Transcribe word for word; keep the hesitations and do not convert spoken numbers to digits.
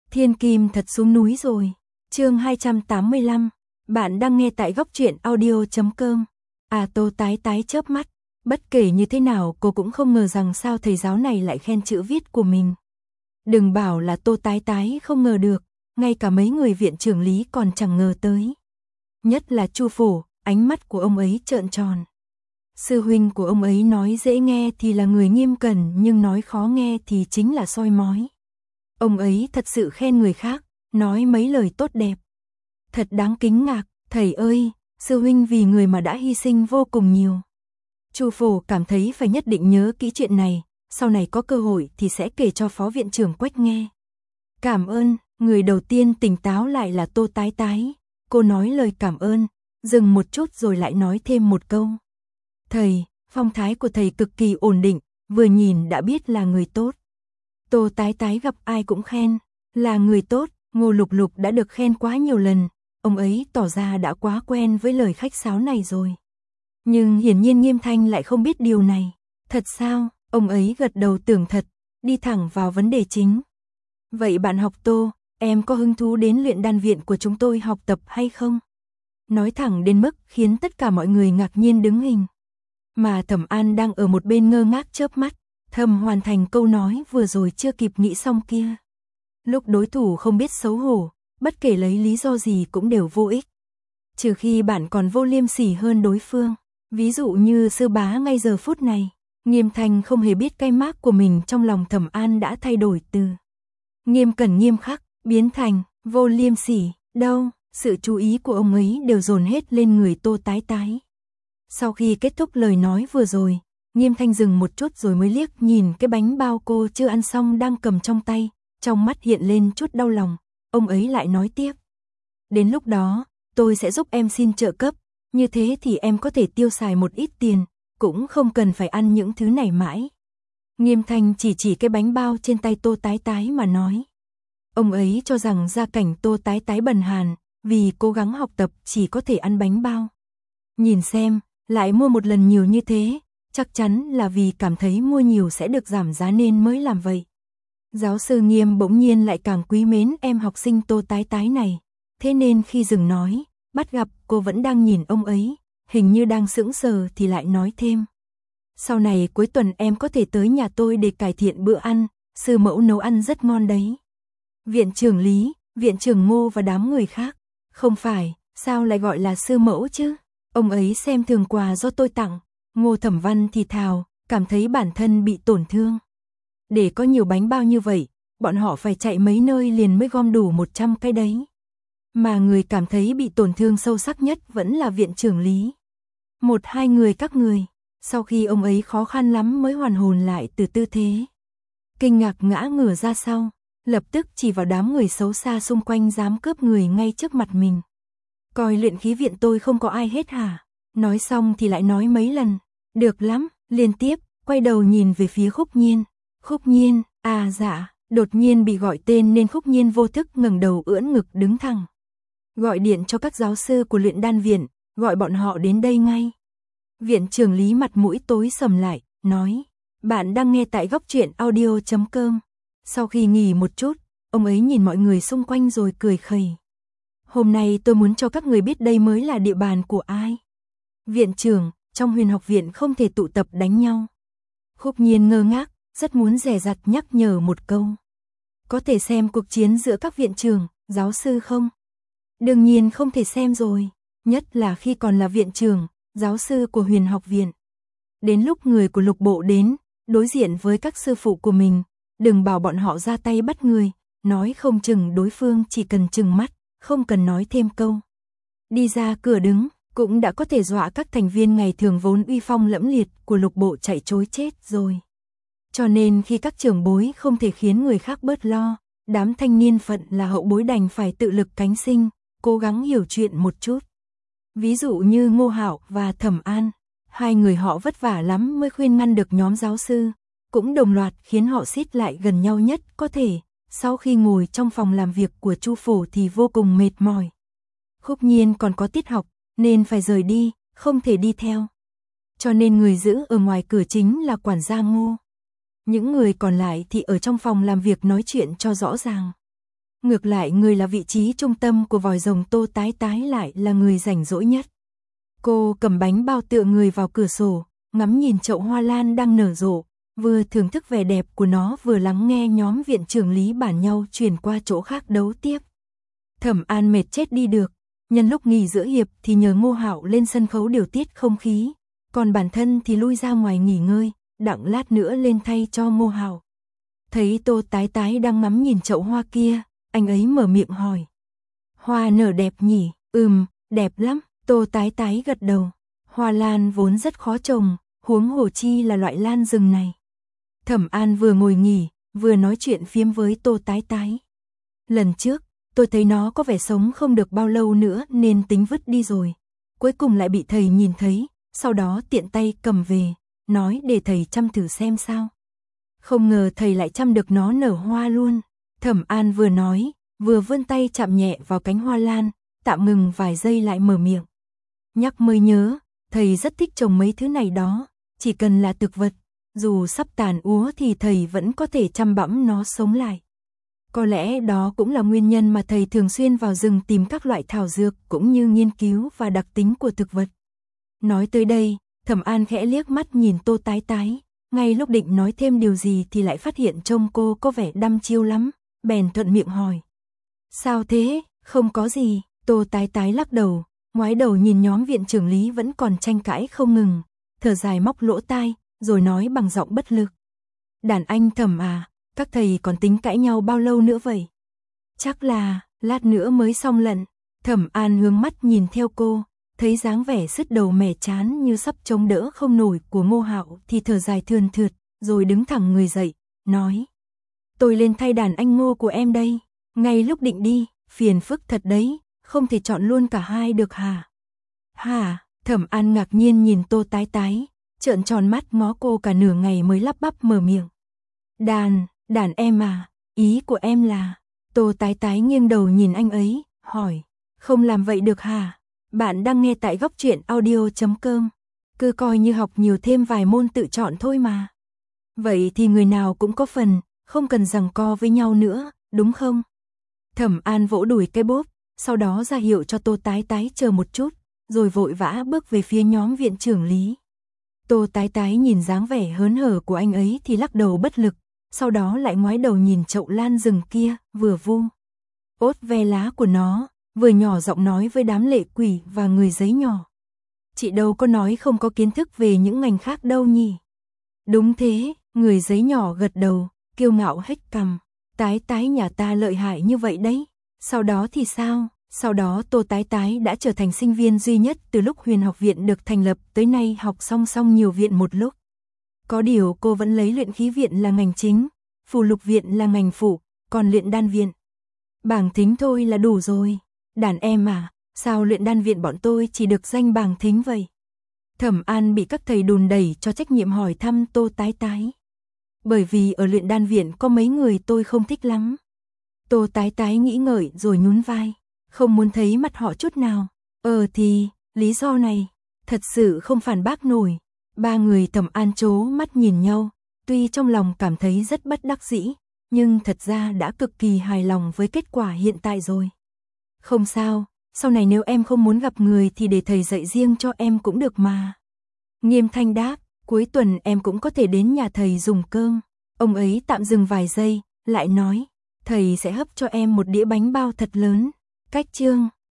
Thiên Kim thật xuống núi rồi. Chương hai trăm tám mươi lăm. Bạn đang nghe tại góc truyện audio chấm com. À, Tô Tái Tái chớp mắt, bất kể như thế nào cô cũng không ngờ rằng sao thầy giáo này lại khen chữ viết của mình. Đừng bảo là Tô Tái Tái không ngờ được, ngay cả mấy người viện trưởng lý còn chẳng ngờ tới. Nhất là Chu Phổ, ánh mắt của ông ấy trợn tròn. Sư huynh của ông ấy nói dễ nghe thì là người nghiêm cẩn, nhưng nói khó nghe thì chính là soi mói. Ông ấy thật sự khen người khác, nói mấy lời tốt đẹp. Thật đáng kính ngạc, thầy ơi, sư huynh vì người mà đã hy sinh vô cùng nhiều. Chu Phổ cảm thấy phải nhất định nhớ kỹ chuyện này, sau này có cơ hội thì sẽ kể cho phó viện trưởng Quách nghe. Cảm ơn, người đầu tiên tỉnh táo lại là Tô Tái Tái. Cô nói lời cảm ơn, dừng một chút rồi lại nói thêm một câu. Thầy, phong thái của thầy cực kỳ ổn định, vừa nhìn đã biết là người tốt. Tô Tái Tái gặp ai cũng khen, là người tốt. Ngô Lục Lục đã được khen quá nhiều lần, ông ấy tỏ ra đã quá quen với lời khách sáo này rồi. Nhưng hiển nhiên Nghiêm Thanh lại không biết điều này. Thật sao? Ông ấy gật đầu tưởng thật, đi thẳng vào vấn đề chính. Vậy bạn học Tô, em có hứng thú đến luyện đan viện của chúng tôi học tập hay không? Nói thẳng đến mức khiến tất cả mọi người ngạc nhiên đứng hình. Mà Thẩm An đang ở một bên ngơ ngác chớp mắt, thầm hoàn thành câu nói vừa rồi chưa kịp nghĩ xong kia. Lúc đối thủ không biết xấu hổ, bất kể lấy lý do gì cũng đều vô ích. Trừ khi bạn còn vô liêm sỉ hơn đối phương. Ví dụ như sư bá ngay giờ phút này, Nghiêm Thanh không hề biết cái mác của mình trong lòng Thẩm An đã thay đổi từ nghiêm cẩn nghiêm khắc, biến thành vô liêm sỉ. Đâu, sự chú ý của ông ấy đều dồn hết lên người Tô Tái Tái. Sau khi kết thúc lời nói vừa rồi, Nghiêm Thanh dừng một chút rồi mới liếc nhìn cái bánh bao cô chưa ăn xong đang cầm trong tay. Trong mắt hiện lên chút đau lòng, ông ấy lại nói tiếp. Đến lúc đó, tôi sẽ giúp em xin trợ cấp, như thế thì em có thể tiêu xài một ít tiền, cũng không cần phải ăn những thứ này mãi. Nghiêm Thanh chỉ chỉ cái bánh bao trên tay Tô Tái Tái mà nói. Ông ấy cho rằng gia cảnh Tô Tái Tái bần hàn, vì cố gắng học tập chỉ có thể ăn bánh bao. Nhìn xem, lại mua một lần nhiều như thế, chắc chắn là vì cảm thấy mua nhiều sẽ được giảm giá nên mới làm vậy. Giáo sư Nghiêm bỗng nhiên lại càng quý mến em học sinh Tô Tái Tái này, thế nên khi dừng nói, bắt gặp cô vẫn đang nhìn ông ấy, hình như đang sững sờ thì lại nói thêm. Sau này cuối tuần em có thể tới nhà tôi để cải thiện bữa ăn, sư mẫu nấu ăn rất ngon đấy. Viện trưởng Lý, viện trưởng Ngô và đám người khác, không phải, sao lại gọi là sư mẫu chứ? Ông ấy xem thường quà do tôi tặng. Ngô Thẩm Văn thì thào, cảm thấy bản thân bị tổn thương. Để có nhiều bánh bao như vậy, bọn họ phải chạy mấy nơi liền mới gom đủ một trăm cái đấy. Mà người cảm thấy bị tổn thương sâu sắc nhất vẫn là viện trưởng Lý. Một hai người các người, sau khi ông ấy khó khăn lắm mới hoàn hồn lại từ tư thế. Kinh ngạc ngã ngửa ra sau, lập tức chỉ vào đám người xấu xa xung quanh dám cướp người ngay trước mặt mình. Coi luyện khí viện tôi không có ai hết hả? Nói xong thì lại nói mấy lần, được lắm, liên tiếp, quay đầu nhìn về phía Khúc Nhiên. Khúc Nhiên, à dạ, đột nhiên bị gọi tên nên Khúc Nhiên vô thức ngẩng đầu ưỡn ngực đứng thẳng. Gọi điện cho các giáo sư của luyện đan viện, gọi bọn họ đến đây ngay. Viện trưởng Lý mặt mũi tối sầm lại, nói, bạn đang nghe tại góc truyện audio chấm com. Sau khi nghỉ một chút, ông ấy nhìn mọi người xung quanh rồi cười khẩy. Hôm nay tôi muốn cho các người biết đây mới là địa bàn của ai. Viện trưởng, trong Huyền học viện không thể tụ tập đánh nhau. Khúc Nhiên ngơ ngác, rất muốn dè dặt nhắc nhở một câu. Có thể xem cuộc chiến giữa các viện trưởng, giáo sư không? Đương nhiên không thể xem rồi, nhất là khi còn là viện trưởng, giáo sư của Huyền học viện. Đến lúc người của Lục bộ đến, đối diện với các sư phụ của mình, đừng bảo bọn họ ra tay bắt người, nói không chừng đối phương chỉ cần chừng mắt, không cần nói thêm câu. Đi ra cửa đứng, cũng đã có thể dọa các thành viên ngày thường vốn uy phong lẫm liệt của Lục bộ chạy trối chết rồi. Cho nên khi các trưởng bối không thể khiến người khác bớt lo, đám thanh niên phận là hậu bối đành phải tự lực cánh sinh, cố gắng hiểu chuyện một chút. Ví dụ như Ngô Hạo và Thẩm An, hai người họ vất vả lắm mới khuyên ngăn được nhóm giáo sư, cũng đồng loạt khiến họ xít lại gần nhau nhất có thể, sau khi ngồi trong phòng làm việc của Chu Phổ thì vô cùng mệt mỏi. Khúc Nhiên còn có tiết học, nên phải rời đi, không thể đi theo. Cho nên người giữ ở ngoài cửa chính là quản gia Ngô. Những người còn lại thì ở trong phòng làm việc nói chuyện cho rõ ràng. Ngược lại người là vị trí trung tâm của vòi rồng Tô Tái Tái lại là người rảnh rỗi nhất. Cô cầm bánh bao tựa người vào cửa sổ, ngắm nhìn chậu hoa lan đang nở rộ, vừa thưởng thức vẻ đẹp của nó vừa lắng nghe nhóm viện trưởng Lý bản nhau chuyển qua chỗ khác đấu tiếp. Thẩm An mệt chết đi được, nhân lúc nghỉ giữa hiệp thì nhờ Ngô Hạo lên sân khấu điều tiết không khí, còn bản thân thì lui ra ngoài nghỉ ngơi, đặng lát nữa lên thay cho Ngô Hạo. Thấy Tô Tái Tái đang ngắm nhìn chậu hoa kia, anh ấy mở miệng hỏi. Hoa nở đẹp nhỉ? Ừm, đẹp lắm, Tô Tái Tái gật đầu. Hoa lan vốn rất khó trồng, huống hồ chi là loại lan rừng này. Thẩm An vừa ngồi nghỉ, vừa nói chuyện phiếm với Tô Tái Tái. Lần trước, tôi thấy nó có vẻ sống không được bao lâu nữa nên tính vứt đi rồi. Cuối cùng lại bị thầy nhìn thấy, sau đó tiện tay cầm về, nói để thầy chăm thử xem sao. Không ngờ thầy lại chăm được nó nở hoa luôn. Thẩm An vừa nói, vừa vươn tay chạm nhẹ vào cánh hoa lan, tạm ngừng vài giây lại mở miệng. Nhắc mới nhớ, thầy rất thích trồng mấy thứ này đó, chỉ cần là thực vật, dù sắp tàn úa thì thầy vẫn có thể chăm bẵm nó sống lại. Có lẽ đó cũng là nguyên nhân mà thầy thường xuyên vào rừng tìm các loại thảo dược cũng như nghiên cứu và đặc tính của thực vật. Nói tới đây, Thẩm An khẽ liếc mắt nhìn Tô Tái Tái, ngay lúc định nói thêm điều gì thì lại phát hiện trông cô có vẻ đăm chiêu lắm, bèn thuận miệng hỏi. Sao thế, không có gì, Tô Tái Tái lắc đầu, ngoái đầu nhìn nhóm viện trưởng Lý vẫn còn tranh cãi không ngừng, thở dài móc lỗ tai, rồi nói bằng giọng bất lực. Đàn anh Thẩm à, các thầy còn tính cãi nhau bao lâu nữa vậy? Chắc là, lát nữa mới xong lận. Thẩm An hướng mắt nhìn theo cô, thấy dáng vẻ sứt đầu mẻ chán như sắp chống đỡ không nổi của Ngô Hạo thì thở dài thườn thượt, rồi đứng thẳng người dậy, nói. Tôi lên thay đàn anh Ngô của em đây, ngay lúc định đi, phiền phức thật đấy, không thể chọn luôn cả hai được hả? Hả? Thẩm An ngạc nhiên nhìn Tô Tái Tái, trợn tròn mắt ngó cô cả nửa ngày mới lắp bắp mở miệng. Đàn, đàn em à, ý của em là... Tô Tái Tái nghiêng đầu nhìn anh ấy, hỏi. Không làm vậy được hả? Bạn đang nghe tại góc truyện audio chấm com. Cứ coi như học nhiều thêm vài môn tự chọn thôi mà. Vậy thì người nào cũng có phần, không cần giằng co với nhau nữa, đúng không? Thẩm An vỗ đùi cái bốp, sau đó ra hiệu cho Tô Tái Tái chờ một chút, rồi vội vã bước về phía nhóm viện trưởng Lý. Tô Tái Tái nhìn dáng vẻ hớn hở của anh ấy thì lắc đầu bất lực, sau đó lại ngoái đầu nhìn chậu lan rừng kia, vừa vu ốt ve lá của nó, vừa nhỏ giọng nói với đám lệ quỷ và người giấy nhỏ. Chị đâu có nói không có kiến thức về những ngành khác đâu nhỉ? Đúng thế, người giấy nhỏ gật đầu, kiêu ngạo hếch cằm. Tái Tái nhà ta lợi hại như vậy đấy. Sau đó thì sao? Sau đó Tô Tái Tái đã trở thành sinh viên duy nhất từ lúc Huyền học viện được thành lập tới nay học song song nhiều viện một lúc. Có điều cô vẫn lấy luyện khí viện là ngành chính, phù lục viện là ngành phụ, còn luyện đan viện. Bảng thính thôi là đủ rồi. Đàn em à, sao luyện đan viện bọn tôi chỉ được danh bảng thính vậy? Thẩm An bị các thầy đùn đẩy cho trách nhiệm hỏi thăm Tô Tái Tái. Bởi vì ở luyện đan viện có mấy người tôi không thích lắm. Tô Tái Tái nghĩ ngợi rồi nhún vai, không muốn thấy mặt họ chút nào. Ờ thì, lý do này, thật sự không phản bác nổi. Ba người Thẩm An trố mắt nhìn nhau, tuy trong lòng cảm thấy rất bất đắc dĩ, nhưng thật ra đã cực kỳ hài lòng với kết quả hiện tại rồi. Không sao, sau này nếu em không muốn gặp người thì để thầy dạy riêng cho em cũng được mà. Nghiêm Thanh đáp, cuối tuần em cũng có thể đến nhà thầy dùng cơm. Ông ấy tạm dừng vài giây, lại nói, thầy sẽ hấp cho em một đĩa bánh bao thật lớn. Cách chương